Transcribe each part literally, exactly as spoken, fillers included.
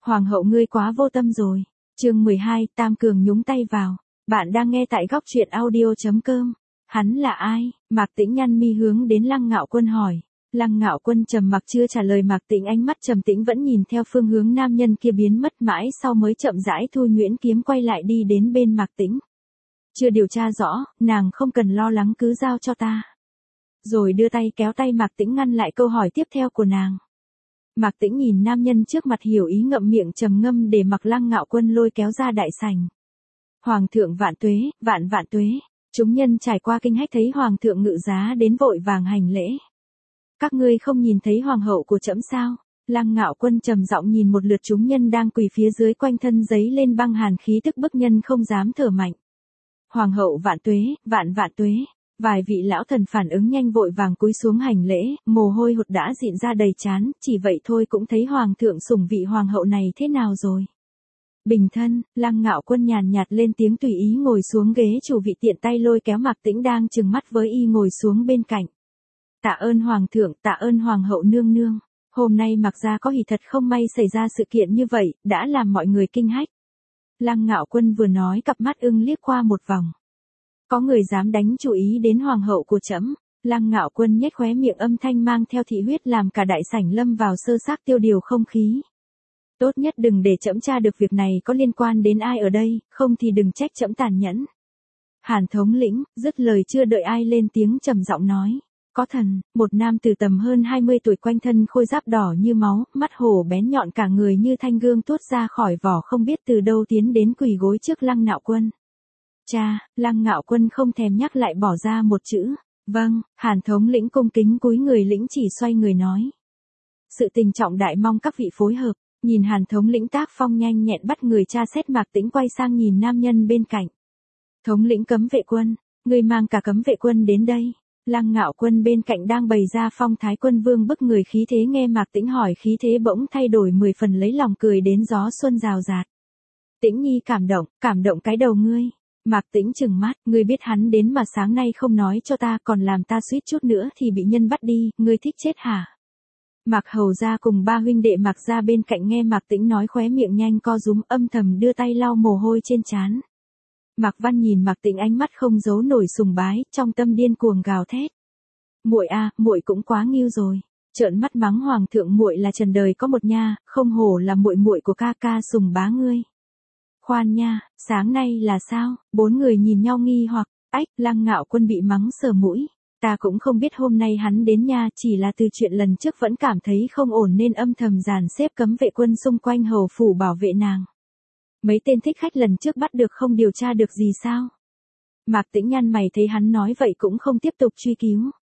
Hoàng hậu ngươi quá vô tâm rồi. Chương mười hai, Tam Cường nhúng tay vào. Bạn đang nghe tại góc truyện audio chấm com. Hắn là ai? Mạc Tĩnh nhăn mi hướng đến Lăng Ngạo Quân hỏi. Lăng Ngạo Quân trầm mặc chưa trả lời Mạc Tĩnh, ánh mắt trầm tĩnh vẫn nhìn theo phương hướng nam nhân kia biến mất, mãi sau mới chậm rãi thu nhuyễn kiếm quay lại đi đến bên Mạc Tĩnh. Chưa điều tra rõ, nàng không cần lo lắng, cứ giao cho ta. Rồi đưa tay kéo tay Mạc Tĩnh ngăn lại câu hỏi tiếp theo của nàng. Mạc Tĩnh nhìn nam nhân trước mặt hiểu ý, ngậm miệng trầm ngâm để mặc Lăng Ngạo Quân lôi kéo ra đại sảnh. Hoàng thượng vạn tuế, vạn vạn tuế. Chúng nhân trải qua kinh hách thấy hoàng thượng ngự giá đến vội vàng hành lễ. Các ngươi không nhìn thấy hoàng hậu của trẫm sao? Lăng Ngạo Quân trầm giọng nhìn một lượt chúng nhân đang quỳ phía dưới, quanh thân giấy lên băng hàn khí tức bức nhân không dám thở mạnh. Hoàng hậu vạn tuế, vạn vạn tuế. Vài vị lão thần phản ứng nhanh vội vàng cúi xuống hành lễ, mồ hôi hột đã dịn ra đầy trán, chỉ vậy thôi cũng thấy hoàng thượng sủng vị hoàng hậu này thế nào rồi. Bình thân, Lăng Ngạo Quân nhàn nhạt lên tiếng tùy ý ngồi xuống ghế chủ vị, tiện tay lôi kéo Mạc Tĩnh đang trừng mắt với y ngồi xuống bên cạnh. Tạ ơn hoàng thượng, tạ ơn hoàng hậu nương nương. Hôm nay Mạc gia có hỉ thật không may xảy ra sự kiện như vậy, đã làm mọi người kinh hách. Lăng Ngạo Quân vừa nói, cặp mắt ưng liếc qua một vòng. Có người dám đánh chú ý đến hoàng hậu của trẫm. Lăng Ngạo Quân nhếch khóe miệng, âm thanh mang theo thị huyết làm cả đại sảnh lâm vào sơ xác, tiêu điều không khí. Tốt nhất đừng để trẫm tra được việc này có liên quan đến ai ở đây, không thì đừng trách trẫm tàn nhẫn. Hàn thống lĩnh, dứt lời chưa đợi ai lên tiếng trầm giọng nói. Có thần, một nam tử tầm hơn hai mươi tuổi, quanh thân khôi giáp đỏ như máu, mắt hổ bén nhọn, cả người như thanh gương tuốt ra khỏi vỏ, không biết từ đâu tiến đến quỳ gối trước Lăng Ngạo Quân. Cha, Lăng Ngạo Quân không thèm nhắc lại bỏ ra một chữ. Vâng. Hàn thống lĩnh cung kính cúi người lĩnh chỉ, xoay người nói. Sự tình trọng đại, mong các vị phối hợp. Nhìn Hàn thống lĩnh tác phong nhanh nhẹn bắt người tra xét, Mạc Tĩnh quay sang nhìn nam nhân bên cạnh. Thống lĩnh cấm vệ quân, người mang cả cấm vệ quân đến đây. Lăng Ngạo Quân bên cạnh đang bày ra phong thái quân vương bức người khí thế, nghe Mạc Tĩnh hỏi khí thế bỗng thay đổi mười phần, lấy lòng cười đến gió xuân rào rạt. Tĩnh nhi cảm động, cảm động cái đầu ngươi. Mạc Tĩnh trừng mắt, ngươi biết hắn đến mà sáng nay không nói cho ta, còn làm ta suýt chút nữa thì bị nhân bắt đi, ngươi thích chết hả? Mạc hầu gia cùng ba huynh đệ Mạc gia bên cạnh nghe Mạc Tĩnh nói khóe miệng nhanh co rúm, âm thầm đưa tay lau mồ hôi trên trán. Mạc Văn nhìn Mạc Tĩnh ánh mắt không giấu nổi sùng bái, trong tâm điên cuồng gào thét. Muội a, muội cũng quá nghiêu rồi. Trợn mắt mắng hoàng thượng, muội là trần đời có một nha, không hổ là muội muội của ca ca sùng bá ngươi. Khoan nha, sáng nay là sao? Bốn người nhìn nhau nghi hoặc. Ách, Lăng Ngạo Quân bị mắng sờ mũi. Ta cũng không biết hôm nay hắn đến nha, chỉ là từ chuyện lần trước vẫn cảm thấy không ổn nên âm thầm dàn xếp cấm vệ quân xung quanh hầu phủ bảo vệ nàng. Mấy tên thích khách lần trước bắt được không điều tra được gì sao? Mạc Tĩnh nhăn mày thấy hắn nói vậy cũng không tiếp tục truy cứu.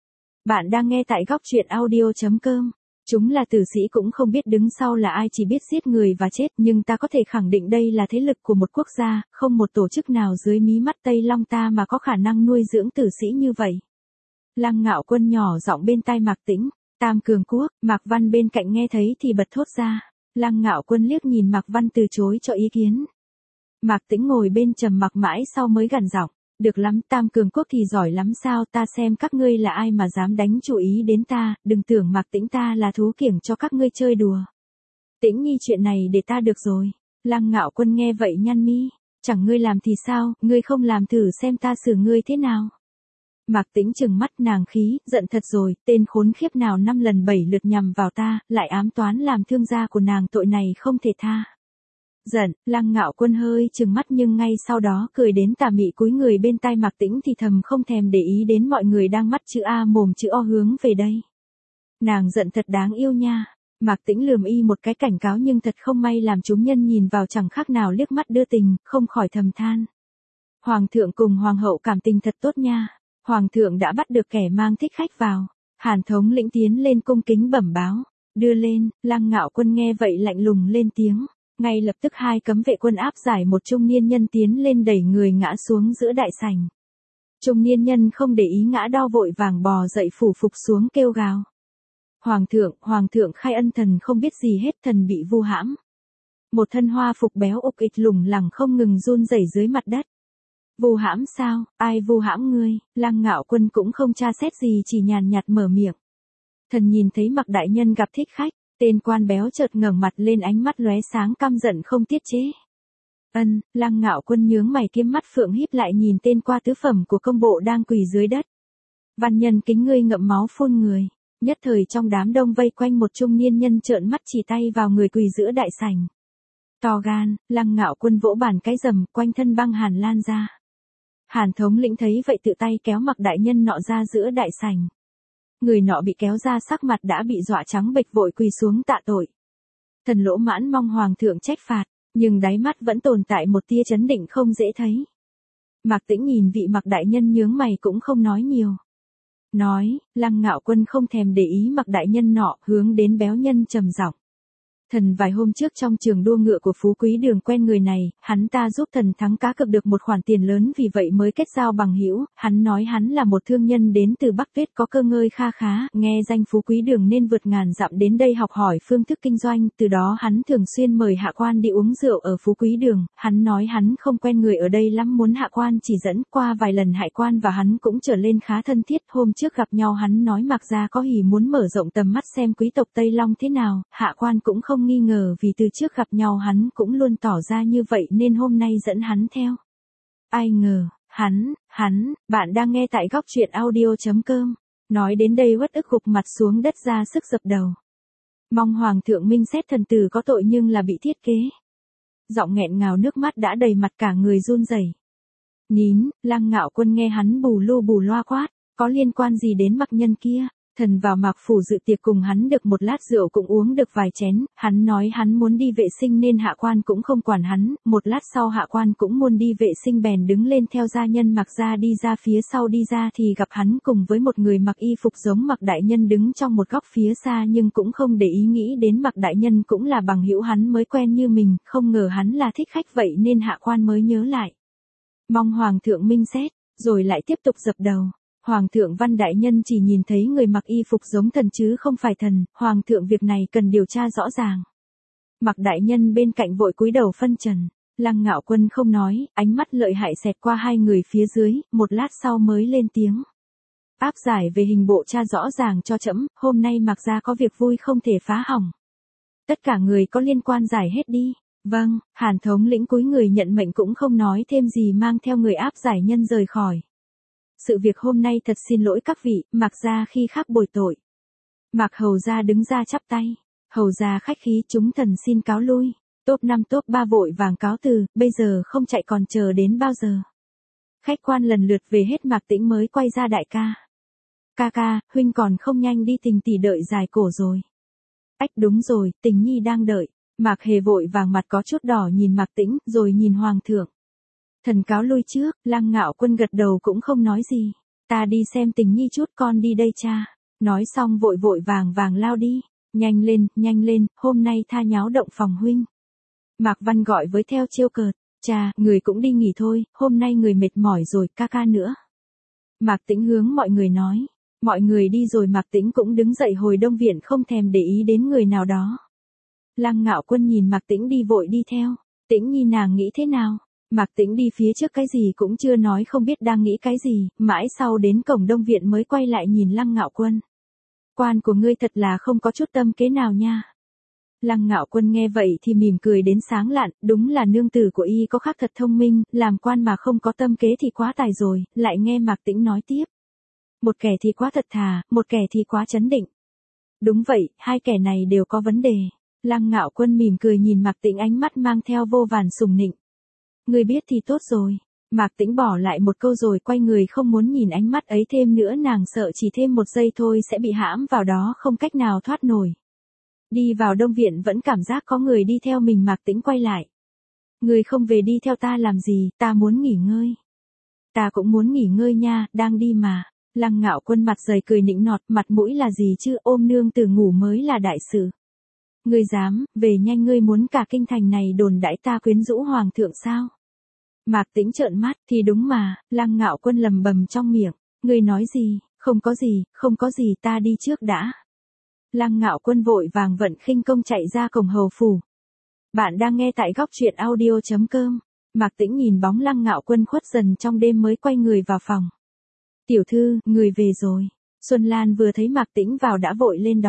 Bạn đang nghe tại góc truyện audio chấm com. Chúng là tử sĩ cũng không biết đứng sau là ai, chỉ biết giết người và chết, nhưng ta có thể khẳng định đây là thế lực của một quốc gia, không một tổ chức nào dưới mí mắt Tây Long ta mà có khả năng nuôi dưỡng tử sĩ như vậy. Lăng Ngạo Quân nhỏ giọng bên tai Mạc Tĩnh. Tam Cường Quốc. Mạc Văn bên cạnh nghe thấy thì bật thốt ra. Lăng Ngạo Quân liếc nhìn Mạc Văn từ chối cho ý kiến. Mạc Tĩnh ngồi bên trầm mặc mãi sau mới gằn giọng. Được lắm, Tam Cường Quốc thì giỏi lắm sao, ta xem các ngươi là ai mà dám đánh chú ý đến ta, đừng tưởng Mạc Tĩnh ta là thú kiểng cho các ngươi chơi đùa. Tĩnh nhi, chuyện này để ta được rồi. Lăng Ngạo Quân nghe vậy nhăn mi. Chẳng ngươi làm thì sao, ngươi không làm thử xem ta xử ngươi thế nào. Mạc Tĩnh trừng mắt, nàng khí, giận thật rồi, tên khốn khiếp nào năm lần bảy lượt nhằm vào ta, lại ám toán làm thương gia của nàng, tội này không thể tha. Giận, Lăng Ngạo Quân hơi trừng mắt nhưng ngay sau đó cười đến tà mị, cúi người bên tai Mạc Tĩnh thì thầm, không thèm để ý đến mọi người đang mắt chữ A mồm chữ O hướng về đây. Nàng giận thật đáng yêu nha. Mạc Tĩnh lườm y một cái cảnh cáo, nhưng thật không may làm chúng nhân nhìn vào chẳng khác nào liếc mắt đưa tình, không khỏi thầm than. Hoàng thượng cùng hoàng hậu cảm tình thật tốt nha. Hoàng thượng đã bắt được kẻ mang thích khách vào. Hàn thống lĩnh tiến lên cung kính bẩm báo. Đưa lên. Lăng Ngạo Quân nghe vậy lạnh lùng lên tiếng. Ngay lập tức hai cấm vệ quân áp giải một trung niên nhân tiến lên, đẩy người ngã xuống giữa đại sảnh. Trung niên nhân không để ý ngã đau, vội vàng bò dậy phủ phục xuống kêu gào. Hoàng thượng, hoàng thượng khai ân, thần không biết gì hết, thần bị vu hãm. Một thân hoa phục béo ục ịch lủng lẳng không ngừng run rẩy dưới mặt đất. Vu hãm sao, ai vu hãm ngươi? Lăng Ngạo Quân cũng không tra xét gì, chỉ nhàn nhạt mở miệng. Thần nhìn thấy Mạc đại nhân gặp thích khách, Tên quan béo chợt ngẩng mặt lên, ánh mắt lóe sáng căm giận không tiết chế. Ân, Lăng Ngạo Quân nhướng mày, kiếm mắt phượng híp lại nhìn tên qua tứ phẩm của công bộ đang quỳ dưới đất. Văn nhân kính ngươi ngậm máu phun người. Nhất thời trong đám đông vây quanh một trung niên nhân trợn mắt chỉ tay vào người quỳ giữa đại sảnh. To gan, Lăng Ngạo Quân vỗ bàn cái rầm, quanh thân băng hàn lan ra. Hàn thống lĩnh thấy vậy tự tay kéo Mạc đại nhân nọ ra giữa đại sảnh. Người nọ bị kéo ra sắc mặt đã bị dọa trắng bệch, vội quỳ xuống tạ tội. Thần lỗ mãn mong hoàng thượng trách phạt, nhưng đáy mắt vẫn tồn tại một tia chấn định không dễ thấy. Mạc Tĩnh nhìn vị Mạc đại nhân nhướng mày cũng không nói nhiều. Nói, Lăng Ngạo Quân không thèm để ý Mạc đại nhân nọ, hướng đến béo nhân trầm giọng. Thần vài hôm trước trong trường đua ngựa của Phú Quý Đường quen người này, hắn ta giúp thần thắng cá cược được một khoản tiền lớn, vì vậy mới kết giao bằng hữu. Hắn nói hắn là một thương nhân đến từ Bắc Tuyết, có cơ ngơi kha khá, nghe danh Phú Quý Đường nên vượt ngàn dặm đến đây học hỏi phương thức kinh doanh. Từ đó hắn thường xuyên mời hạ quan đi uống rượu ở Phú Quý Đường. Hắn nói hắn không quen người ở đây lắm, muốn hạ quan chỉ dẫn. Qua vài lần hạ quan và hắn cũng trở lên khá thân thiết. Hôm trước gặp nhau hắn nói Mạc gia có hỉ muốn mở rộng tầm mắt xem quý tộc Tây Long thế nào. Hạ quan cũng không nghi ngờ, vì từ trước gặp nhau hắn cũng luôn tỏ ra như vậy nên hôm nay dẫn hắn theo. Ai ngờ, hắn, hắn, bạn đang nghe tại góc truyện audio chấm com. Nói đến đây uất ức gục mặt xuống đất ra sức dập đầu. Mong hoàng thượng minh xét thần tử có tội nhưng là bị thiết kế. Giọng nghẹn ngào, nước mắt đã đầy mặt, cả người run rẩy. Nín, Lăng Ngạo Quân nghe hắn bù lu bù loa quát, có liên quan gì đến Mạc nhân kia? Thần vào Mạc phủ dự tiệc cùng hắn được một lát rượu, cũng uống được vài chén, hắn nói hắn muốn đi vệ sinh nên hạ quan cũng không quản hắn. Một lát sau hạ quan cũng muốn đi vệ sinh bèn đứng lên theo gia nhân Mạc gia đi ra. Phía sau đi ra thì gặp hắn cùng với một người mặc y phục giống Mạc đại nhân đứng trong một góc phía xa, nhưng cũng không để ý nghĩ đến Mạc đại nhân cũng là bằng hữu hắn mới quen như mình, không ngờ hắn là thích khách, vậy nên hạ quan mới nhớ lại. Mong hoàng thượng minh xét, rồi lại tiếp tục dập đầu. Hoàng thượng, Văn đại nhân chỉ nhìn thấy người mặc y phục giống thần chứ không phải thần, hoàng thượng việc này cần điều tra rõ ràng. Mạc đại nhân bên cạnh vội cúi đầu phân trần. Lăng Ngạo Quân không nói, ánh mắt lợi hại xẹt qua hai người phía dưới, một lát sau mới lên tiếng. Áp giải về hình bộ tra rõ ràng cho trẫm, hôm nay Mạc gia có việc vui không thể phá hỏng. Tất cả người có liên quan giải hết đi. Vâng, Hàn thống lĩnh cúi người nhận mệnh cũng không nói thêm gì, mang theo người áp giải nhân rời khỏi. Sự việc hôm nay thật xin lỗi các vị, Mạc gia khi khác bồi tội. Mạc hầu gia đứng ra chắp tay. Hầu gia khách khí, chúng thần xin cáo lui. Top năm top ba vội vàng cáo từ, bây giờ không chạy còn chờ đến bao giờ. Khách quan lần lượt về hết, Mạc Tĩnh mới quay ra. Đại ca. Ca ca, huynh còn không nhanh đi, Tình tỷ đợi dài cổ rồi. Ách đúng rồi, Tình nhi đang đợi. Mạc Hề vội vàng mặt có chút đỏ nhìn Mạc Tĩnh, rồi nhìn hoàng thượng. Thần cáo lui trước. Lăng Ngạo Quân gật đầu cũng không nói gì. Ta đi xem Tình nhi chút, con đi đây cha. Nói xong vội vội vàng vàng lao đi. Nhanh lên, nhanh lên, hôm nay tha nháo động phòng huynh. Mạc Văn gọi với theo trêu cợt. Cha, người cũng đi nghỉ thôi, hôm nay người mệt mỏi rồi, ca ca nữa. Mạc Tĩnh hướng mọi người nói. Mọi người đi rồi Mạc Tĩnh cũng đứng dậy hồi đông viện, không thèm để ý đến người nào đó. Lăng Ngạo Quân nhìn Mạc Tĩnh đi vội đi theo. Tĩnh nhi nàng nghĩ thế nào? Mạc Tĩnh đi phía trước cái gì cũng chưa nói, không biết đang nghĩ cái gì, mãi sau đến cổng đông viện mới quay lại nhìn Lăng Ngạo Quân. Quan của ngươi thật là không có chút tâm kế nào nha. Lăng Ngạo Quân nghe vậy thì mỉm cười đến sáng lạn, đúng là nương tử của y có khác thật thông minh, làm quan mà không có tâm kế thì quá tài rồi. Lại nghe Mạc Tĩnh nói tiếp. Một kẻ thì quá thật thà, một kẻ thì quá trấn định. Đúng vậy, hai kẻ này đều có vấn đề. Lăng Ngạo Quân mỉm cười nhìn Mạc Tĩnh, ánh mắt mang theo vô vàn sùng nịnh. Ngươi biết thì tốt rồi. Mạc Tĩnh bỏ lại một câu rồi quay người, không muốn nhìn ánh mắt ấy thêm nữa, nàng sợ chỉ thêm một giây thôi sẽ bị hãm vào đó, không cách nào thoát nổi. Đi vào đông viện vẫn cảm giác có người đi theo mình. Mạc Tĩnh quay lại. Ngươi không về đi theo ta làm gì, ta muốn nghỉ ngơi. Ta cũng muốn nghỉ ngơi nha, đang đi mà. Lăng Ngạo Quân mặt dày cười nịnh nọt, mặt mũi là gì chứ, ôm nương tử ngủ mới là đại sự. Ngươi dám, về nhanh, ngươi muốn cả kinh thành này đồn đãi ta quyến rũ hoàng thượng sao? Mạc Tĩnh trợn mắt, thì đúng mà. Lăng Ngạo Quân lầm bầm trong miệng. Ngươi nói gì, không có gì, không có gì, ta đi trước đã. Lăng Ngạo Quân vội vàng vận khinh công chạy ra cổng hầu phủ. Bạn đang nghe tại góc truyện audio chấm com. Mạc Tĩnh nhìn bóng Lăng Ngạo Quân khuất dần trong đêm mới quay người vào phòng. Tiểu thư, người về rồi. Xuân Lan vừa thấy Mạc Tĩnh vào đã vội lên đón.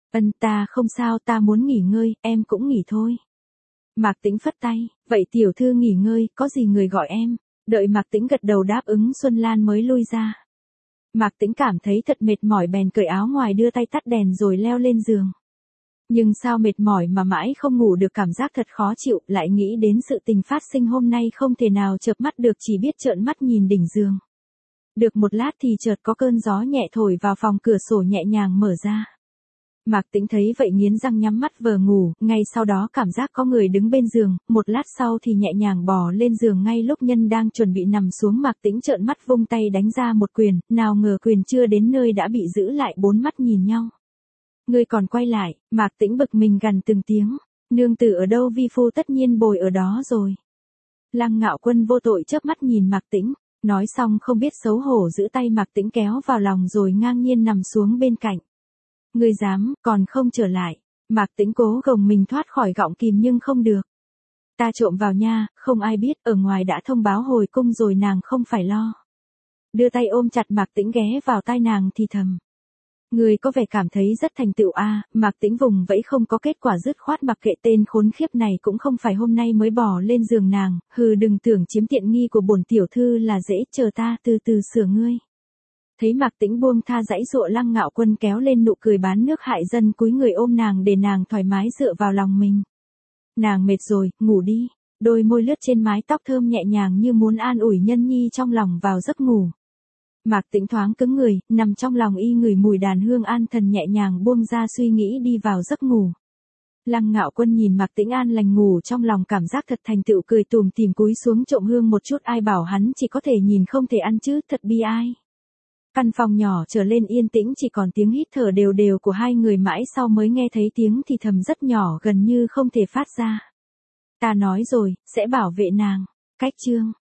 Ân, ta không sao, ta muốn nghỉ ngơi, em cũng nghỉ thôi. Mạc Tĩnh phất tay, vậy tiểu thư nghỉ ngơi, có gì người gọi em. Đợi Mạc Tĩnh gật đầu đáp ứng Xuân Lan mới lui ra. Mạc Tĩnh cảm thấy thật mệt mỏi bèn cởi áo ngoài đưa tay tắt đèn rồi leo lên giường. Nhưng sao mệt mỏi mà mãi không ngủ được, cảm giác thật khó chịu, lại nghĩ đến sự tình phát sinh hôm nay không thể nào chợp mắt được, chỉ biết trợn mắt nhìn đỉnh giường. Được một lát thì chợt có cơn gió nhẹ thổi vào phòng, cửa sổ nhẹ nhàng mở ra. Mạc Tĩnh thấy vậy nghiến răng nhắm mắt vờ ngủ, ngay sau đó cảm giác có người đứng bên giường, một lát sau thì nhẹ nhàng bò lên giường. Ngay lúc nhân đang chuẩn bị nằm xuống, Mạc Tĩnh trợn mắt vung tay đánh ra một quyền, nào ngờ quyền chưa đến nơi đã bị giữ lại, bốn mắt nhìn nhau. Ngươi còn quay lại, Mạc Tĩnh bực mình gằn từng tiếng, nương tử ở đâu, vi phu tất nhiên bồi ở đó rồi. Lăng Ngạo Quân vô tội chớp mắt nhìn Mạc Tĩnh, nói xong không biết xấu hổ giữ tay Mạc Tĩnh kéo vào lòng rồi ngang nhiên nằm xuống bên cạnh. Ngươi dám, còn không trở lại. Mạc Tĩnh cố gồng mình thoát khỏi gọng kìm nhưng không được. Ta trộm vào nha, không ai biết, ở ngoài đã thông báo hồi cung rồi, nàng không phải lo. Đưa tay ôm chặt Mạc Tĩnh ghé vào tai nàng thì thầm. Ngươi có vẻ cảm thấy rất thành tựu a. À. Mạc Tĩnh vùng vẫy không có kết quả, dứt khoát mặc kệ, tên khốn khiếp này cũng không phải hôm nay mới bò lên giường nàng, hừ, đừng tưởng chiếm tiện nghi của bổn tiểu thư là dễ, chờ ta từ từ sửa ngươi. Thấy Mạc Tĩnh buông tha giãy giụa, Lăng Ngạo Quân kéo lên nụ cười bán nước hại dân, cúi người ôm nàng để nàng thoải mái dựa vào lòng mình. Nàng mệt rồi, ngủ đi. Đôi môi lướt trên mái tóc thơm nhẹ nhàng như muốn an ủi nhân nhi trong lòng vào giấc ngủ. Mạc Tĩnh thoáng cứng người, nằm trong lòng y ngửi mùi đàn hương an thần, nhẹ nhàng buông ra suy nghĩ đi vào giấc ngủ. Lăng Ngạo Quân nhìn Mạc Tĩnh an lành ngủ trong lòng, cảm giác thật thành tựu, cười tùm tìm cúi xuống trộm hương một chút, ai bảo hắn chỉ có thể nhìn không thể ăn chứ, thật bi ai. Căn phòng nhỏ trở lên yên tĩnh, chỉ còn tiếng hít thở đều đều của hai người, mãi sau mới nghe thấy tiếng thì thầm rất nhỏ, gần như không thể phát ra. Ta nói rồi, sẽ bảo vệ nàng. Cách chương